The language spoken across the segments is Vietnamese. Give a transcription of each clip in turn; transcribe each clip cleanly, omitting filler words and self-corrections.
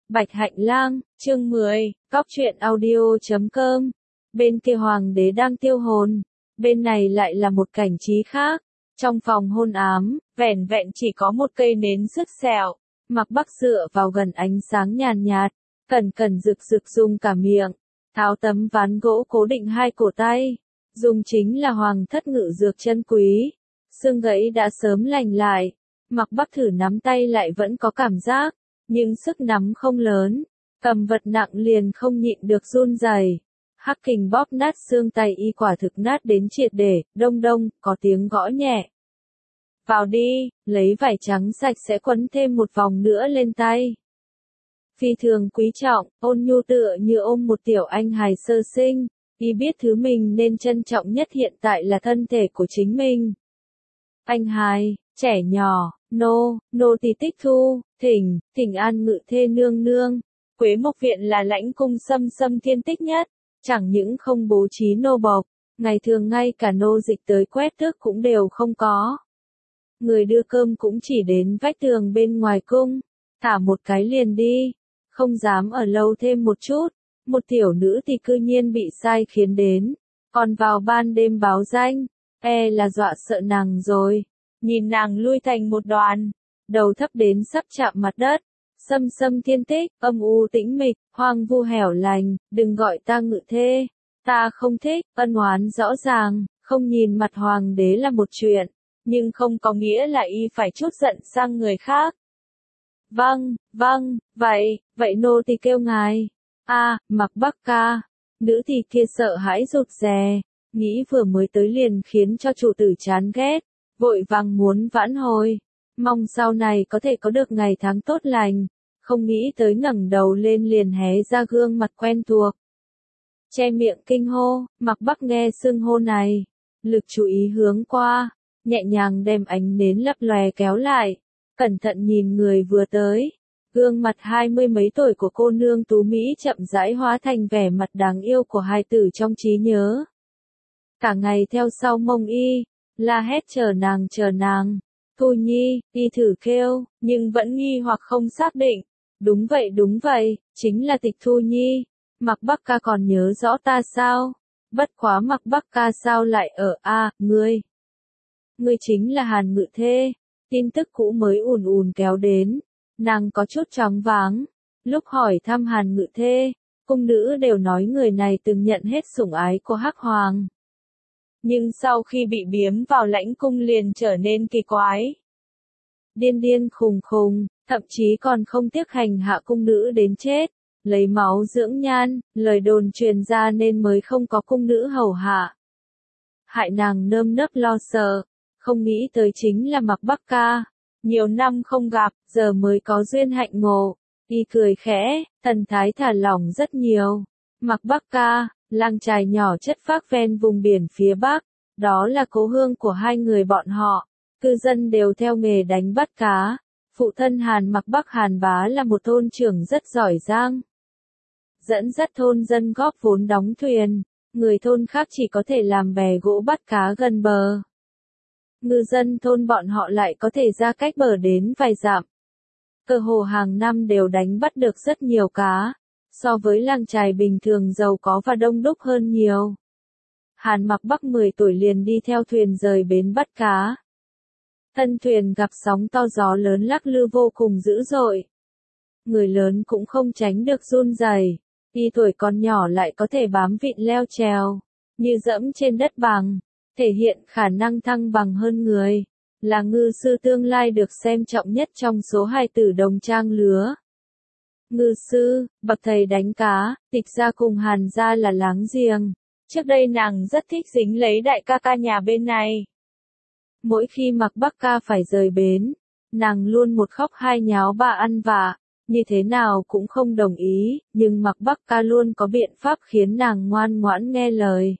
Bạch Hạnh Lang, chương 10, Cóc truyện audio.com. Bên kia hoàng đế đang tiêu hồn, bên này lại là một cảnh trí khác. Trong phòng hôn ám, vẻn vẹn chỉ có một cây nến sứt sẹo. Mạc Bắc dựa vào gần ánh sáng nhàn nhạt, cẩn cẩn rực rực rung cả miệng, tháo tấm ván gỗ cố định hai cổ tay. Dùng chính là hoàng thất ngự dược chân quý. Xương gãy đã sớm lành lại. Mạc Bắc thử nắm tay lại vẫn có cảm giác, nhưng sức nắm không lớn, cầm vật nặng liền không nhịn được run rẩy. Hắc kình bóp nát xương tay y quả thực nát đến triệt để, đông đông, có tiếng gõ nhẹ. Vào đi, lấy vải trắng sạch sẽ quấn thêm một vòng nữa lên tay. Phi thường quý trọng, ôn nhu tựa như ôm một tiểu anh hài sơ sinh, y biết thứ mình nên trân trọng nhất hiện tại là thân thể của chính mình. Anh hài, trẻ nhỏ, nô tỳ Tích Thu, thỉnh an ngự thê nương nương. Quế Mộc Viện là lãnh cung xâm thiên tích nhất, chẳng những không bố trí nô bộc, ngày thường ngay cả nô dịch tới quét tước cũng đều không có. Người đưa cơm cũng chỉ đến vách tường bên ngoài cung, thả một cái liền đi, không dám ở lâu thêm một chút. Một tiểu nữ thì cư nhiên bị sai khiến đến, còn vào ban đêm báo danh, là dọa sợ nàng rồi. Nhìn nàng lui thành một đoàn, đầu thấp đến sắp chạm mặt đất, xâm thiên tích, âm u tĩnh mịch, hoang vu hẻo lành, đừng gọi ta ngự thê, ta không thích, ân oán rõ ràng, không nhìn mặt hoàng đế là một chuyện, nhưng không có nghĩa là y phải trút giận sang người khác. Vâng, vậy nô tỳ kêu ngài. Mạc Bắc ca. Nữ tỳ kia sợ hãi rụt rè, nghĩ vừa mới tới liền khiến cho chủ tử chán ghét, vội vàng muốn vãn hồi, mong sau này có thể có được ngày tháng tốt lành, không nghĩ tới ngẩng đầu lên liền hé ra gương mặt quen thuộc. Che miệng kinh hô, Mạc Bắc nghe xưng hô này, lực chú ý hướng qua, nhẹ nhàng đem ánh nến lấp lòe kéo lại, cẩn thận nhìn người vừa tới. Gương mặt 20 mấy tuổi của cô nương tú Mỹ chậm rãi hóa thành vẻ mặt đáng yêu của hài tử trong trí nhớ. Cả ngày theo sau mông y, la hét chờ nàng. Thu Nhi, y thử kêu, nhưng vẫn nghi hoặc không xác định. Đúng vậy, chính là Tịch Thu Nhi. Mạc Bắc ca còn nhớ rõ ta sao? Bất quá Mạc Bắc ca sao lại ở ngươi? Ngươi chính là Hàn Ngự Thê. Tin tức cũ mới ùn kéo đến. Nàng có chút choáng váng, lúc hỏi thăm Hàn Ngự Thê, cung nữ đều nói người này từng nhận hết sủng ái của Hắc Hoàng. Nhưng sau khi bị biếm vào lãnh cung liền trở nên kỳ quái. Điên khùng, thậm chí còn không tiếc hành hạ cung nữ đến chết, lấy máu dưỡng nhan, lời đồn truyền ra nên mới không có cung nữ hầu hạ. Hại nàng nơm nớp lo sợ, không nghĩ tới chính là Mạc Bắc ca. Nhiều năm không gặp, giờ mới có duyên hạnh ngộ. Y cười khẽ, thần thái thả lỏng rất nhiều. Mạc Bắc ca, làng chài nhỏ chất phác ven vùng biển phía Bắc, đó là cố hương của hai người bọn họ. Cư dân đều theo nghề đánh bắt cá. Phụ thân Hàn Mạc Bắc Hàn Bá là một thôn trưởng rất giỏi giang. Dẫn dắt thôn dân góp vốn đóng thuyền, người thôn khác chỉ có thể làm bè gỗ bắt cá gần bờ. Ngư dân thôn bọn họ lại có thể ra cách bờ đến vài dặm. Cơ hồ hàng năm đều đánh bắt được rất nhiều cá, so với làng chài bình thường giàu có và đông đúc hơn nhiều. Hàn Mạc Bắc 10 tuổi liền đi theo thuyền rời bến bắt cá. Thân thuyền gặp sóng to gió lớn lắc lư vô cùng dữ dội. Người lớn cũng không tránh được run rẩy, y tuổi còn nhỏ lại có thể bám vịn leo trèo, như dẫm trên đất bằng. Thể hiện khả năng thăng bằng hơn người, là ngư sư tương lai được xem trọng nhất trong số hài tử đồng trang lứa. Ngư sư, bậc thầy đánh cá, Tịch gia cùng Hàn gia là láng giềng. Trước đây nàng rất thích dính lấy đại ca ca nhà bên này. Mỗi khi Mạc Bắc ca phải rời bến, nàng luôn một khóc hai nháo ba ăn vạ, như thế nào cũng không đồng ý, nhưng Mạc Bắc ca luôn có biện pháp khiến nàng ngoan ngoãn nghe lời.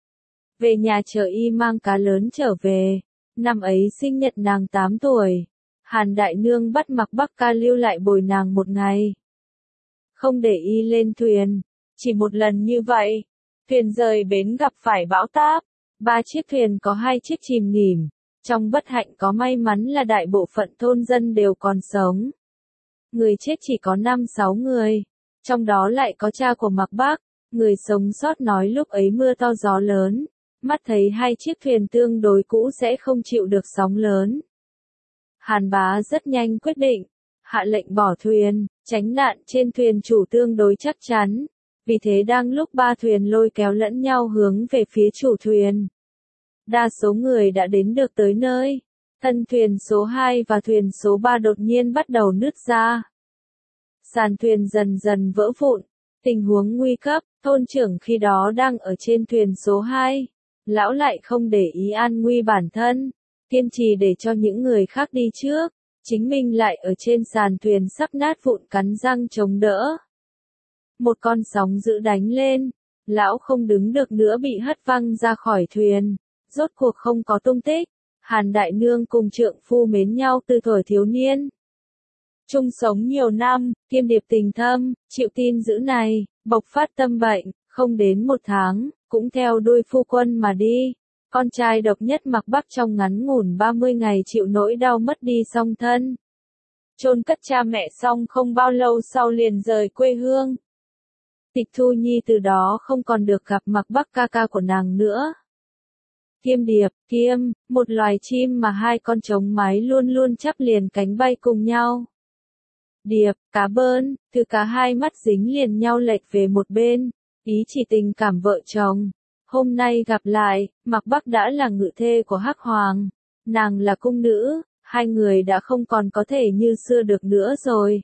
Về nhà chờ y mang cá lớn trở về, năm ấy sinh nhật nàng 8 tuổi, Hàn đại nương bắt Mạc Bắc ca lưu lại bồi nàng một ngày. Không để y lên thuyền, chỉ một lần như vậy, thuyền rời bến gặp phải bão táp, 3 chiếc thuyền có 2 chiếc chìm nghỉm, trong bất hạnh có may mắn là đại bộ phận thôn dân đều còn sống. người chết chỉ có 5-6 người, trong đó lại có cha của Mạc Bắc. Người sống sót nói lúc ấy mưa to gió lớn, mắt thấy hai chiếc thuyền tương đối cũ sẽ không chịu được sóng lớn. Hàn Bá rất nhanh quyết định, hạ lệnh bỏ thuyền, tránh nạn trên thuyền chủ tương đối chắc chắn. Vì thế đang lúc ba thuyền lôi kéo lẫn nhau hướng về phía chủ thuyền. Đa số người đã đến được tới nơi. Thân thuyền số 2 và thuyền số 3 đột nhiên bắt đầu nứt ra. Sàn thuyền dần dần vỡ vụn. Tình huống nguy cấp, thôn trưởng khi đó đang ở trên thuyền số 2. Lão lại không để ý an nguy bản thân, kiên trì để cho những người khác đi trước. Chính mình lại ở trên sàn thuyền sắp nát vụn cắn răng chống đỡ. Một con sóng dữ đánh lên, lão không đứng được nữa bị hất văng ra khỏi thuyền, rốt cuộc không có tung tích. Hàn Đại Nương cùng trượng phu mến nhau từ thuở thiếu niên. Chung sống nhiều năm, kiêm điệp tình thâm, chịu tin dữ này, bộc phát tâm bệnh, không đến 1 tháng, cũng theo đuôi phu quân mà đi. Con trai độc nhất Mạc Bắc trong ngắn ngủn 30 ngày chịu nỗi đau mất đi song thân. Chôn cất cha mẹ xong không bao lâu sau liền rời quê hương. Tịch Thu Nhi từ đó không còn được gặp Mạc Bắc ca ca của nàng nữa. Kiêm điệp, kiêm, một loài chim mà hai con trống mái luôn luôn chắp liền cánh bay cùng nhau. Điệp, cá bơn, từ cả hai mắt dính liền nhau lệch về một bên, ý chỉ tình cảm vợ chồng. Hôm nay gặp lại, Mạc Bắc đã là ngự thê của Hắc Hoàng, nàng là cung nữ, hai người đã không còn có thể như xưa được nữa rồi.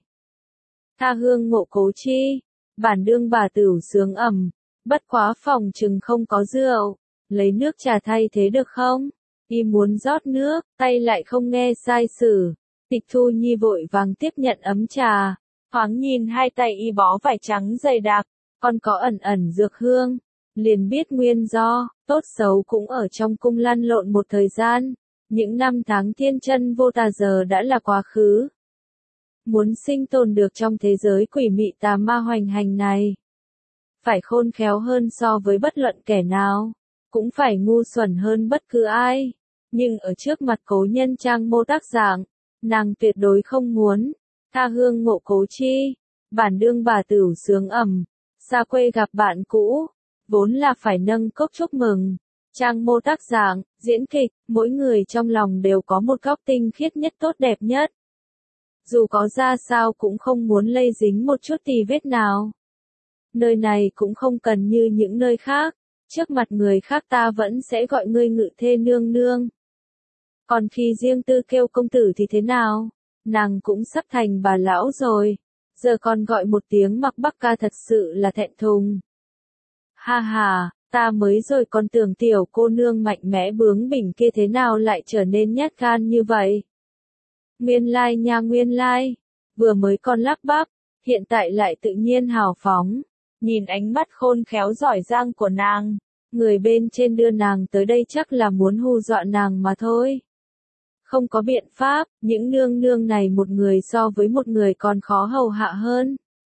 Tha hương ngộ cố chi, bản đương bà tửu sướng ẩm, bất quá phòng chừng không có rượu, lấy nước trà thay thế được không? Y muốn rót nước, tay lại không nghe sai sử. Tịch Thu Nhi vội vàng tiếp nhận ấm trà, thoáng nhìn hai tay y bó vải trắng dày đặc, còn có ẩn ẩn dược hương, liền biết nguyên do, tốt xấu cũng ở trong cung lăn lộn một thời gian, những năm tháng thiên chân vô tà giờ đã là quá khứ. Muốn sinh tồn được trong thế giới quỷ mị tà ma hoành hành này, phải khôn khéo hơn so với bất luận kẻ nào, cũng phải ngu xuẩn hơn bất cứ ai, nhưng ở trước mặt cố nhân trang mô tác dạng, nàng tuyệt đối không muốn. Tha hương ngộ cố chi, bản đương bà tửu sướng ẩm, xa quê gặp bạn cũ, vốn là phải nâng cốc chúc mừng. Trang mô tác dạng, diễn kịch, mỗi người trong lòng đều có một góc tinh khiết nhất tốt đẹp nhất. Dù có ra sao cũng không muốn lây dính một chút tì vết nào. Nơi này cũng không cần như những nơi khác, trước mặt người khác ta vẫn sẽ gọi ngươi ngự thê nương nương. Còn khi riêng tư kêu công tử thì thế nào? Nàng cũng sắp thành bà lão rồi, giờ còn gọi một tiếng Mạc Bắc ca thật sự là thẹn thùng. Ha ha, ta mới rồi còn tưởng tiểu cô nương mạnh mẽ bướng bỉnh kia thế nào lại trở nên nhát gan như vậy. Nguyên lai nha nguyên lai, vừa mới còn lắp bắp, hiện tại lại tự nhiên hào phóng, nhìn ánh mắt khôn khéo giỏi giang của nàng, người bên trên đưa nàng tới đây chắc là muốn hù dọa nàng mà thôi. Không có biện pháp, những nương nương này một người so với một người còn khó hầu hạ hơn.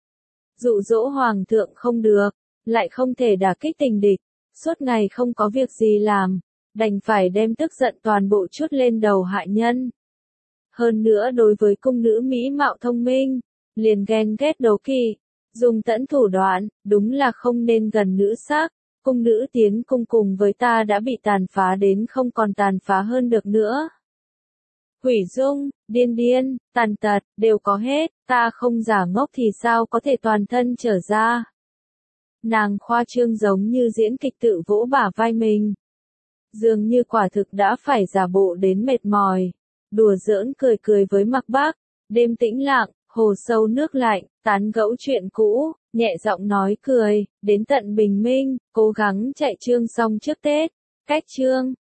Dụ dỗ hoàng thượng không được, lại không thể đả kích tình địch, suốt ngày không có việc gì làm, đành phải đem tức giận toàn bộ chút lên đầu hạ nhân. Hơn nữa đối với cung nữ mỹ mạo thông minh, liền ghen ghét đố kỵ, dùng tẫn thủ đoạn, đúng là không nên gần nữ sắc. Cung nữ tiến cung cùng với ta đã bị tàn phá đến không còn tàn phá hơn được nữa. Hủy dung, điên điên, tàn tật, đều có hết, ta không giả ngốc thì sao có thể toàn thân trở ra. Nàng khoa trương giống như diễn kịch tự vỗ bả vai mình. Dường như quả thực đã phải giả bộ đến mệt mỏi. Đùa giỡn cười cười với Mạc Bắc, đêm tĩnh lặng, hồ sâu nước lạnh, tán gẫu chuyện cũ, nhẹ giọng nói cười, đến tận bình minh, cố gắng chạy chương xong trước Tết. Cách chương